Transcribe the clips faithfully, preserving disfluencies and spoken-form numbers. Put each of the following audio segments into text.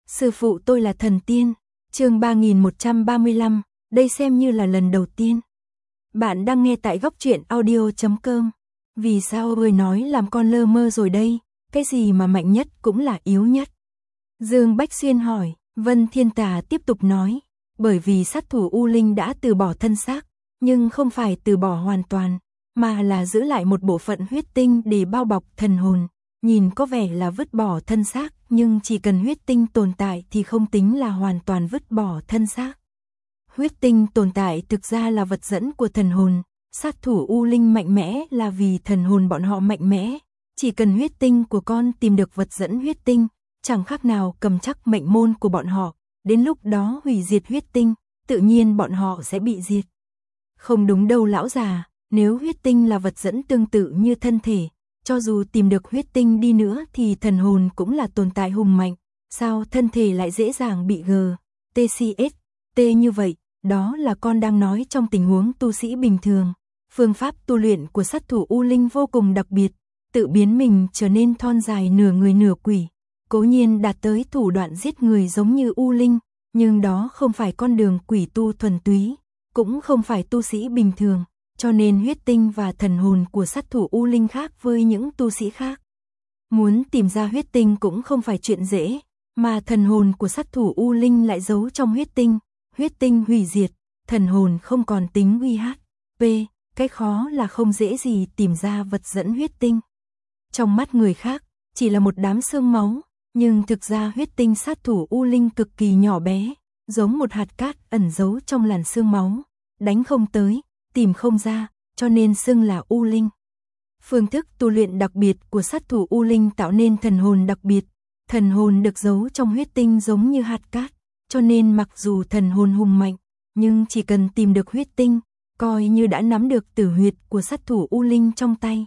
Sư phụ tôi là thần tiên. Chương ba nghìn một trăm ba mươi lăm, đây xem như là lần đầu tiên. Bạn đang nghe tại góc truyện audio chấm com. Vì sao ơi nói làm con lơ mơ rồi đây, cái gì mà mạnh nhất cũng là yếu nhất. Dương Bách Xuyên hỏi, Vân Thiên Tà tiếp tục nói, bởi vì sát thủ U Linh đã từ bỏ thân xác, nhưng không phải từ bỏ hoàn toàn, mà là giữ lại một bộ phận huyết tinh để bao bọc thần hồn. Nhìn có vẻ là vứt bỏ thân xác, nhưng chỉ cần huyết tinh tồn tại thì không tính là hoàn toàn vứt bỏ thân xác. Huyết tinh tồn tại thực ra là vật dẫn của thần hồn, sát thủ U Linh mạnh mẽ là vì thần hồn bọn họ mạnh mẽ, chỉ cần huyết tinh của con tìm được vật dẫn huyết tinh, chẳng khác nào cầm chắc mệnh môn của bọn họ, đến lúc đó hủy diệt huyết tinh, tự nhiên bọn họ sẽ bị diệt. Không đúng đâu lão già, nếu huyết tinh là vật dẫn tương tự như thân thể, cho dù tìm được huyết tinh đi nữa thì thần hồn cũng là tồn tại hùng mạnh, sao thân thể lại dễ dàng bị G, T C S, T như vậy, đó là con đang nói trong tình huống tu sĩ bình thường. Phương pháp tu luyện của sát thủ U Linh vô cùng đặc biệt, tự biến mình trở nên thon dài nửa người nửa quỷ, cố nhiên đạt tới thủ đoạn giết người giống như U Linh, nhưng đó không phải con đường quỷ tu thuần túy, cũng không phải tu sĩ bình thường. Cho nên huyết tinh và thần hồn của sát thủ U Linh khác với những tu sĩ khác. Muốn tìm ra huyết tinh cũng không phải chuyện dễ, mà thần hồn của sát thủ U Linh lại giấu trong huyết tinh, huyết tinh hủy diệt, thần hồn không còn tính uy hát. P, cái khó là không dễ gì tìm ra vật dẫn huyết tinh. Trong mắt người khác, chỉ là một đám xương máu, nhưng thực ra huyết tinh sát thủ U Linh cực kỳ nhỏ bé, giống một hạt cát ẩn giấu trong làn xương máu, đánh không tới, tìm không ra, cho nên xưng là U Linh. Phương thức tu luyện đặc biệt của sát thủ U Linh tạo nên thần hồn đặc biệt, thần hồn được giấu trong huyết tinh giống như hạt cát, cho nên mặc dù thần hồn hùng mạnh, nhưng chỉ cần tìm được huyết tinh, coi như đã nắm được tử huyệt của sát thủ U Linh trong tay.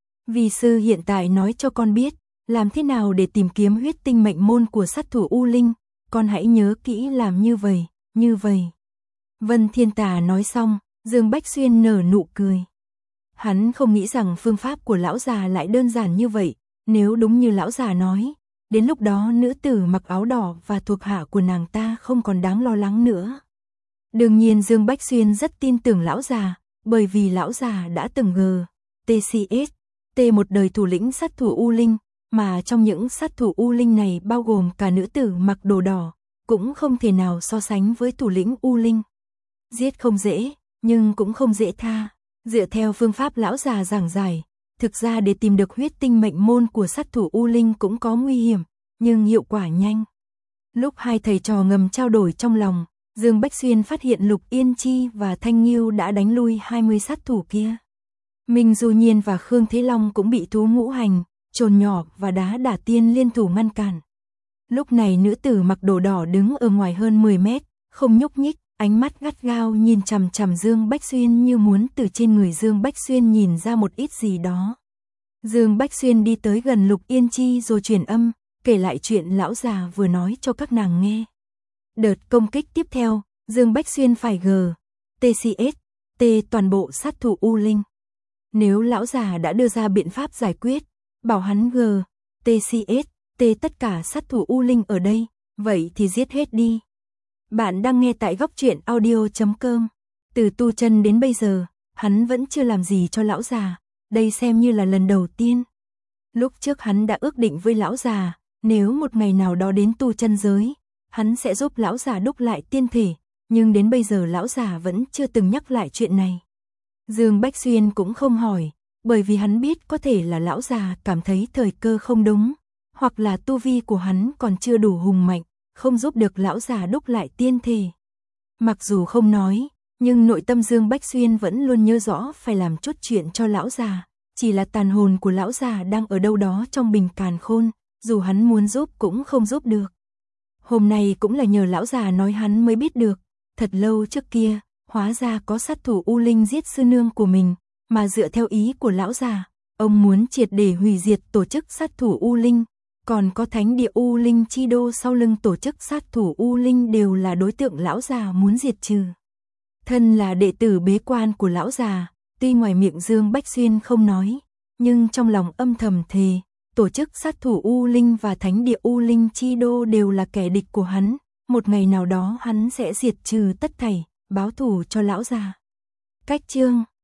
Vì sư hiện tại nói cho con biết, làm thế nào để tìm kiếm huyết tinh mệnh môn của sát thủ U Linh, con hãy nhớ kỹ làm như vậy, như vậy. Vân Thiên Tà nói xong, Dương Bách Xuyên nở nụ cười. Hắn không nghĩ rằng phương pháp của lão già lại đơn giản như vậy, nếu đúng như lão già nói, đến lúc đó nữ tử mặc áo đỏ và thuộc hạ của nàng ta không còn đáng lo lắng nữa. Đương nhiên Dương Bách Xuyên rất tin tưởng lão già, bởi vì lão già đã từng G, T C S, T một đời thủ lĩnh sát thủ U Linh, mà trong những sát thủ U Linh này bao gồm cả nữ tử mặc đồ đỏ, cũng không thể nào so sánh với thủ lĩnh U Linh. Giết không dễ, nhưng cũng không dễ tha. Dựa theo phương pháp lão già giảng giải, thực ra để tìm được huyết tinh mệnh môn của sát thủ U Linh cũng có nguy hiểm, nhưng hiệu quả nhanh. Lúc hai thầy trò ngầm trao đổi trong lòng, Dương Bách Xuyên phát hiện Lục Yên Chi và Thanh Nghiêu đã đánh lui hai mươi sát thủ kia. Minh Du Nhiên và Khương Thế Long cũng bị thú ngũ hành, trồn nhỏ và đá đả tiên liên thủ ngăn cản. Lúc này nữ tử mặc đồ đỏ đứng ở ngoài hơn mười mét, không nhúc nhích, ánh mắt gắt gao nhìn chằm chằm Dương Bách Xuyên như muốn từ trên người Dương Bách Xuyên nhìn ra một ít gì đó. Dương Bách Xuyên đi tới gần Lục Yên Chi rồi truyền âm, kể lại chuyện lão già vừa nói cho các nàng nghe. Đợt công kích tiếp theo, Dương Bách Xuyên phải G, T C S, T toàn bộ sát thủ U Linh. Nếu lão già đã đưa ra biện pháp giải quyết, bảo hắn G, T C S, T tất cả sát thủ U Linh ở đây, vậy thì giết hết đi. Bạn đang nghe tại góc truyện audio chấm com. Từ tu chân đến bây giờ, hắn vẫn chưa làm gì cho lão già, đây xem như là lần đầu tiên. Lúc trước hắn đã ước định với lão già, nếu một ngày nào đó đến tu chân giới, hắn sẽ giúp lão già đúc lại tiên thể, nhưng đến bây giờ lão già vẫn chưa từng nhắc lại chuyện này. Dương Bách Xuyên cũng không hỏi, bởi vì hắn biết có thể là lão già cảm thấy thời cơ không đúng, hoặc là tu vi của hắn còn chưa đủ hùng mạnh, không giúp được lão già đúc lại tiên thể. Mặc dù không nói, nhưng nội tâm Dương Bách Xuyên vẫn luôn nhớ rõ phải làm chút chuyện cho lão già, chỉ là tàn hồn của lão già đang ở đâu đó trong bình càn khôn, dù hắn muốn giúp cũng không giúp được. Hôm nay cũng là nhờ lão già nói hắn mới biết được, thật lâu trước kia, hóa ra có sát thủ U Linh giết sư nương của mình, mà dựa theo ý của lão già, ông muốn triệt để hủy diệt tổ chức sát thủ U Linh. Còn có thánh địa U Linh chi đô sau lưng tổ chức sát thủ U Linh đều là đối tượng lão già muốn diệt trừ. Thân là đệ tử bế quan của lão già, tuy ngoài miệng Dương Bách Xuyên không nói, nhưng trong lòng âm thầm thề, tổ chức sát thủ U Linh và thánh địa U Linh Chi Đô đều là kẻ địch của hắn, một ngày nào đó hắn sẽ diệt trừ tất thảy, báo thù cho lão già. Cách chương